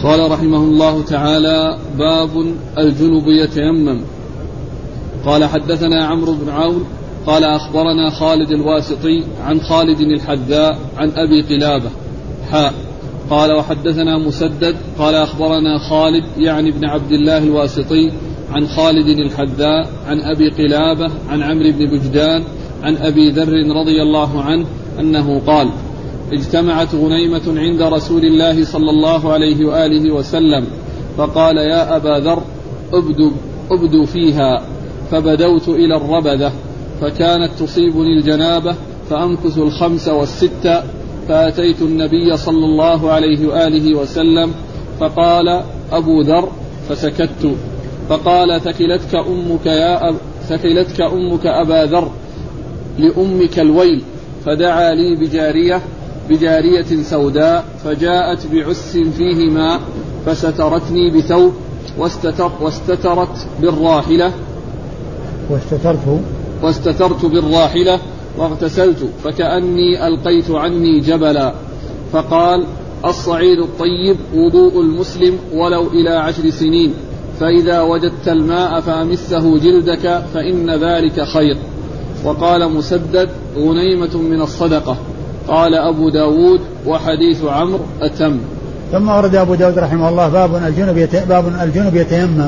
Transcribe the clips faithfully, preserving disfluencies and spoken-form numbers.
قال رحمه الله تعالى: باب الجنب يتيمم. قال: حدثنا عمرو بن عون قال: أخبرنا خالد الواسطي عن خالد الحذاء عن أبي قلابة حاء. قال: وحدثنا مسدد قال: أخبرنا خالد يعني ابن عبد الله الواسطي عن خالد الحذاء عن أبي قلابة عن عمرو بن بجدان عن أبي ذر رضي الله عنه أنه قال: اجتمعت غنيمة عند رسول الله صلى الله عليه وآله وسلم فقال: يا أبا ذر أبدو, أبدو فيها، فبدوت إلى الربذة فكانت تصيبني الجنابة فأمكث الخمس والستة، فأتيت النبي صلى الله عليه وآله وسلم فقال: أبو ذر، فسكت. فقال: ثكلتك أمك يا أب... ثكلتك أمك أبا ذر، لأمك الويل. فدعا لي بجارية بجارية سوداء فجاءت بعس فيه ماء فسترتني بثوب واستتر واستترت بالراحلة واستترت واستترت بالراحلة واغتسلت فكأني ألقيت عني جبلا. فقال: الصعيد الطيب وضوء المسلم ولو إلى عشر سنين، فإذا وجدت الماء فأمسه جلدك فإن ذلك خير. وقال مسدد: غنيمة من الصدقة. قال أبو داود: وحديث عمرو أتم. ثم ورد أبو داود رحمه الله باب الجنب يت... باب الجنب يتيمم.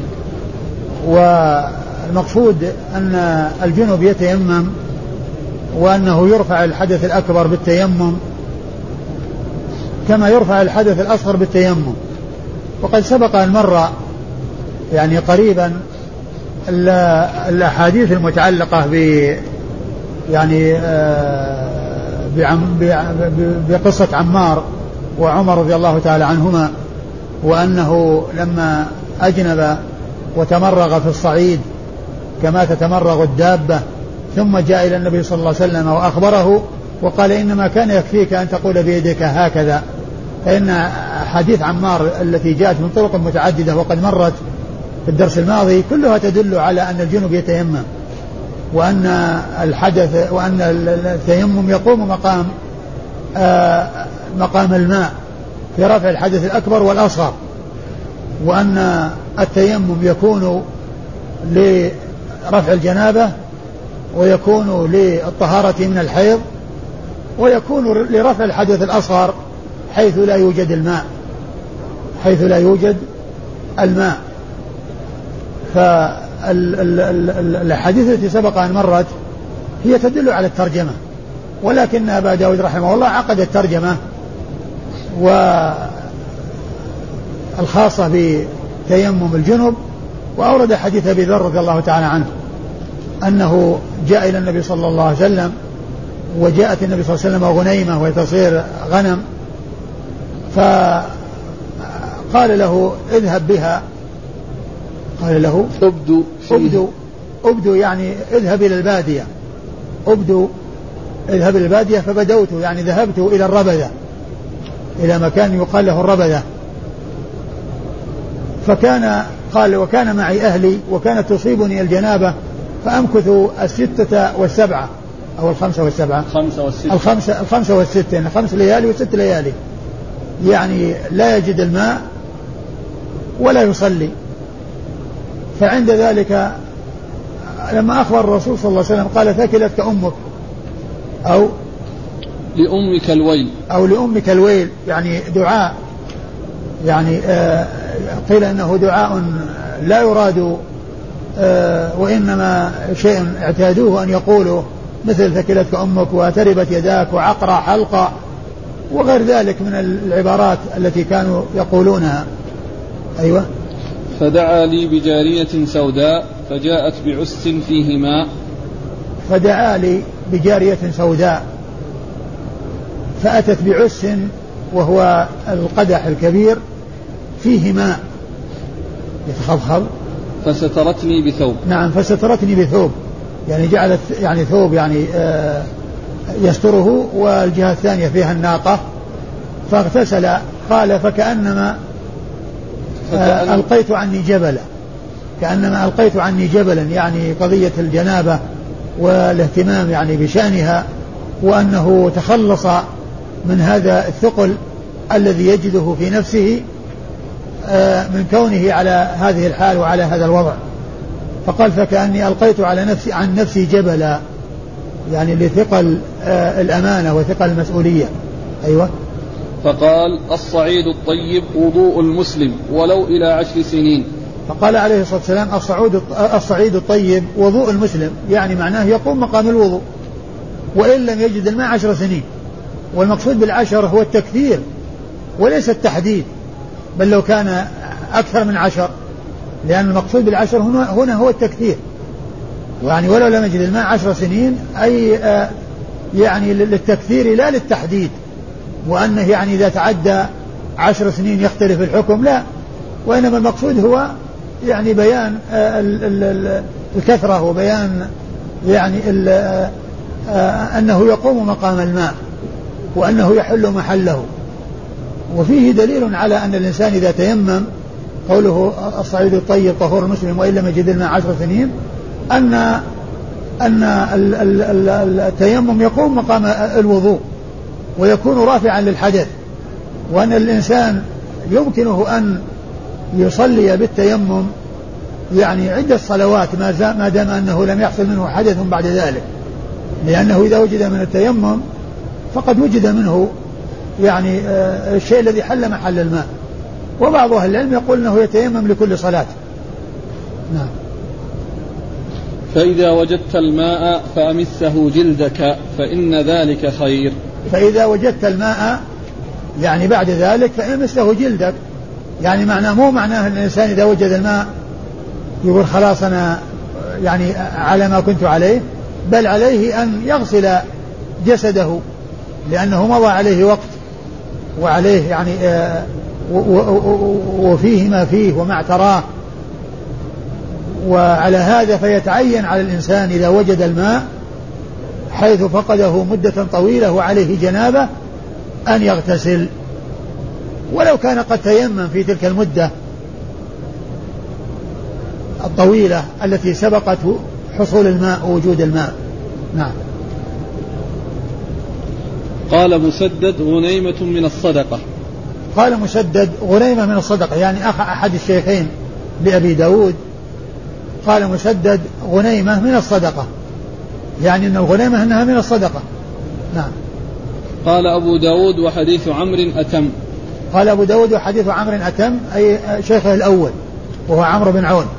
والمقصود أن الجنب يتيمم وأنه يرفع الحدث الأكبر بالتيمم كما يرفع الحدث الأصغر بالتيمم. وقد سبق أن مر يعني قريبا الأحاديث المتعلقة ب يعني بقصة عمار وعمر رضي الله تعالى عنهما، وأنه لما أجنب وتمرغ في الصعيد كما تتمرغ الدابة ثم جاء إلى النبي صلى الله عليه وسلم وأخبره وقال: إنما كان يكفيك أن تقول بيدك هكذا. فإن حديث عمار التي جاءت من طرق متعددة وقد مرت في الدرس الماضي كلها تدل على أن الجنب يتيمم، وأن الحدث وأن التيمم يقوم مقام آه مقام الماء في رفع الحدث الأكبر والأصغر، وأن التيمم يكون لرفع الجنابة ويكون للطهارة من الحيض ويكون لرفع الحدث الأصغر حيث لا يوجد الماء حيث لا يوجد الماء فالحديث التي سبق أن مرت هي تدل على الترجمة، ولكن أبا داود رحمه الله عقد الترجمة والخاصة بتيمم الجنب، وأورد حديث أبي ذر رضي الله تعالى عنه أنه جاء إلى النبي صلى الله عليه وسلم وجاءت النبي صلى الله عليه وسلم غنيمة وهي تصير غنم، فقال له: اذهب بها. قال له: أبدو أبدو أبدو يعني اذهب إلى البادية. أبدو اذهب إلى البادية. فبدوت يعني ذهبت إلى الربذة، إلى مكان يقال له الربذة. فكان قال: وكان معي أهلي وكانت تصيبني الجنابة فأمكث الستة والسبعة أو الخمسة والسبعة الخمسة والستة الخمسة, الخمسة والستة يعني خمس ليالي وست ليالي، يعني لا يجد الماء ولا يصلي. فعند ذلك لما أخبر الرسول صلى الله عليه وسلم قال: ثكلتك أمك أو لأمك الويل أو لأمك الويل، يعني دعاء، يعني آه قيل أنه دعاء لا يراد آه وإنما شيء اعتادوه أن يقولوا مثل ثكلتك أمك وتربت يداك وعقرى حلقة وغير ذلك من العبارات التي كانوا يقولونها. أيوة. فدعا لي بجارية سوداء فجاءت بعس فيه ماء. فدعا لي بجارية سوداء فأتت بعس وهو القدح الكبير فيه ماء يتخضخض. فسترتني بثوب. نعم، فسترتني بثوب، يعني جعلت يعني ثوب يعني آه يستره والجهة الثانية فيها الناقة. فاغتسل. قال: فكأنما آه ألقيت عني جبلا، كأنما ألقيت عني جبلا، يعني قضية الجنابة والاهتمام يعني بشأنها، وأنه تخلص من هذا الثقل الذي يجده في نفسه من كونه على هذه الحال وعلى هذا الوضع. فقال فكأني ألقيت على نفسي عن نفسي جبلا، يعني لثقل الأمانة وثقل المسؤولية. أيوة. فقال الصعيد الطيب وضوء المسلم ولو إلى عشر سنين. فقال عليه الصلاة والسلام الصعود الصعيد الطيب وضوء المسلم، يعني معناه يقوم مقام الوضوء وإن لم يجد الماء عشر سنين. والمقصود بالعشر هو التكثير وليس التحديد، بل لو كان أكثر من عشر، لأن المقصود بالعشر هنا, هنا هو التكثير. يعني ولو لم يجد الماء عشر سنين أي آه يعني للتكثير لا للتحديد، وأنه يعني إذا تعدى عشر سنين يختلف الحكم، لا، وإنما المقصود هو يعني بيان آه الكثرة وبيان يعني آه أنه يقوم مقام الماء وأنه يحل محله. وفيه دليل على أن الإنسان إذا تيمم، قوله الصعيد الطيب طهور المسلم وإن لم يجد الماء عشر سنين، أن أن التيمم يقوم مقام الوضوء ويكون رافعا للحدث، وأن الإنسان يمكنه أن يصلي بالتيمم يعني عدة صلوات ما دام أنه لم يحصل منه حدث بعد ذلك، لأنه إذا وجد من التيمم فقد وجد منه يعني الشيء الذي حل محل الماء. وبعض أهل العلم يقول أنه يتيمم لكل صلاة. نعم. فإذا وجدت الماء فأمسه جلدك فإن ذلك خير. فإذا وجدت الماء يعني بعد ذلك فأمسه جلدك، يعني معناه مو معناه أن الإنسان إذا وجد الماء يقول خلاص أنا يعني على ما كنت عليه، بل عليه أن يغسل جسده لأنه مضى عليه وقت وعليه يعني آه وفيه ما فيه وما اعتراه. وعلى هذا فيتعين على الإنسان إذا وجد الماء حيث فقده مدة طويلة وعليه جنابة أن يغتسل، ولو كان قد تيمم في تلك المدة الطويلة التي سبقته حصول الماء ووجود الماء. نعم. قال مسدد غنيمة من الصدقة. قال مسدد غنيمة من الصدقة، يعني أخ أحد الشيخين لأبي داود قال مسدد غنيمة من الصدقة، يعني أن الغنيمة أنها من الصدقة. نعم. قال أبو داود وحديث عمرو أتم. قال أبو داود وحديث عمرو أتم، أي شيخه الأول وهو عمرو بن عون.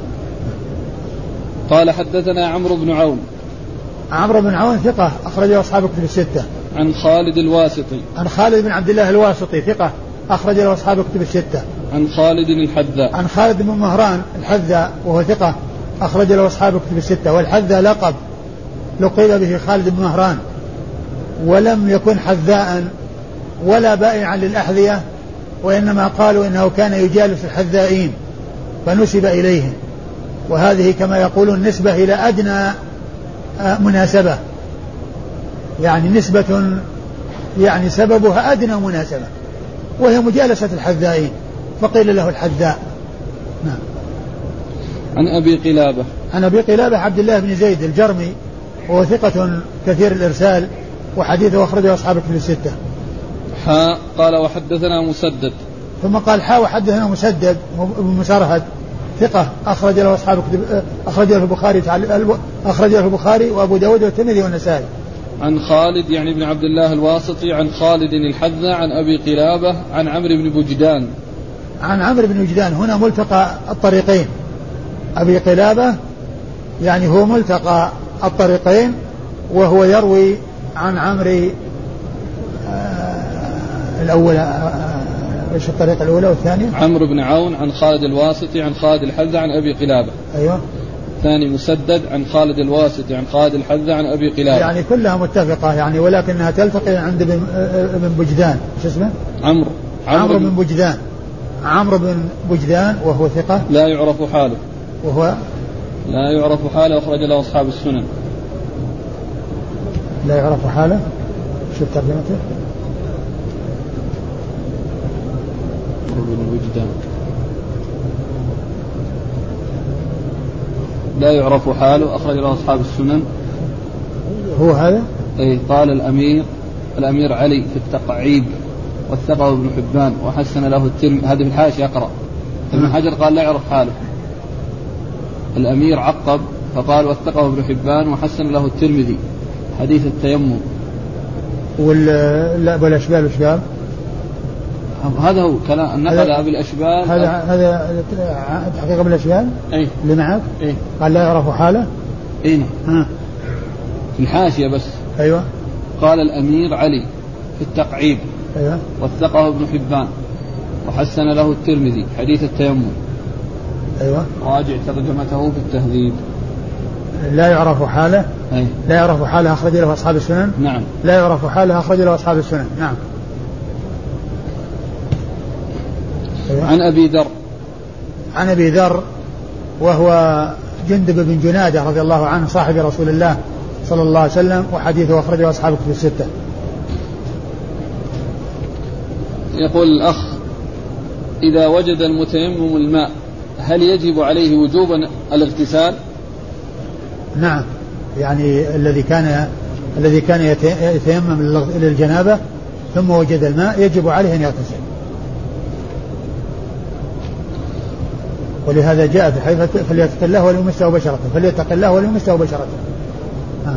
قال حدثنا عمرو بن عون. عمرو بن عون ثقة أخرجه أصحاب الكتب الستة. عن خالد الواسطي. عن خالد بن عبد الله الواسطي ثقة أخرج له أصحاب الكتب الستة. عن خالد الحذاء. عن خالد بن مهران الحذاء وهو ثقة أخرج له أصحاب الكتب الستة. والحذاء لقب لقب به خالد بن مهران، ولم يكن حذاء ولا بائعا للأحذية، وإنما قالوا إنه كان يجالس الحذائين فنسب إليهم، وهذه كما يقولون نسبة إلى أدنى مناسبة، يعني نسبة يعني سببها أدنى مناسبة وهي مجالسة الحذائين، فقيل له الحذاء. نعم. عن أبي قلابة. عن أبي قلابة عبد الله بن زيد الجرمي وهو ثقة كثير الإرسال وحديثه أخرجه أصحاب الكتب الستة. حاء قال وحدثنا مسدد. ثم قال حاء وحدثنا مسدد بن مسرهد ثقة أخرج له أصحاب الكتب، أخرج له البخاري أخرج له البخاري وأبو داود والترمذي والنسائي. عن خالد يعني بن عبد الله الواسطي عن خالد الحذاء عن أبي قلابة عن عمرو بن وجدان. عن عمرو بن وجدان هنا ملتقى الطريقين، أبي قلابة يعني هو ملتقى الطريقين، وهو يروي عن عمرو آه الأول ايش آه الطريقة الأولى والثانية؟ عمرو بن عون عن خالد الواسطي عن خالد الحذاء عن أبي قلابة. أيوه. الثاني مسدد عن خالد الواسطي عن خالد الحذاء عن أبي قلابة. يعني كلها متفقة يعني، ولكنها تلتقي عند ابن بجدان. شو اسمه؟ عمرو عمرو بن بجدان. عمرو بن بجدان وهو ثقة لا يعرف حاله. وهو لا يعرف حاله أخرج له أصحاب السنن. لا يعرف حاله. شو ترجمته؟ عمرو بن بجدان لا يعرف حاله أخرج له أصحاب السنن. هو هذا؟ أي قال الأمير الأمير علي في التقعيب وثقه ابن حبان وحسن له الترمذي. هذه في الحاشية يقرأ ابن حجر قال لا يعرف حاله. الأمير عقب فقال وثقه ابن حبان وحسن له الترمذي حديث التيمم. واللعب والأشبال والأشبال هذا هو كلام نقل بالأشبال. هذا هذا تحقيق بالأشبال أي اللي معك أي قال لا يعرف حاله. أين ها في الحاشية بس. أيوة قال الأمير علي في التقعيد أيوة وثقه ابن حبان وحسن له الترمذي حديث التيمم. أيوة راجع ترجمته في التهذيب. لا يعرف حاله. أي. لا يعرف حاله أخرج له أصحاب السنن. نعم. لا يعرف حاله أخرج له أصحاب السنن. نعم. أيوة. عن أبي ذر عن أبي ذر وهو جندب بن جنادة رضي الله عنه صاحب رسول الله صلى الله عليه وسلم وحديثه أخرجه أصحاب الكتب الستة. يقول الأخ إذا وجد المتيمم الماء هل يجب عليه وجوبا الاغتسال؟ نعم، يعني الذي كان الذي كان يتيمم للجنابة ثم وجد الماء يجب عليه أن يغتسل، ولهذا جاء في حديث فليتق الله وليمسه بشرته فليتق الله وليمسه بشرته. آه.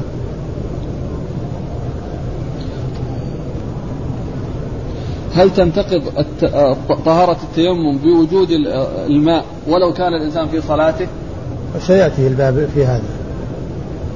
هل تنتقض طهارة التيمم بوجود الماء ولو كان الإنسان في صلاته؟ سيأتي الباب في هذا.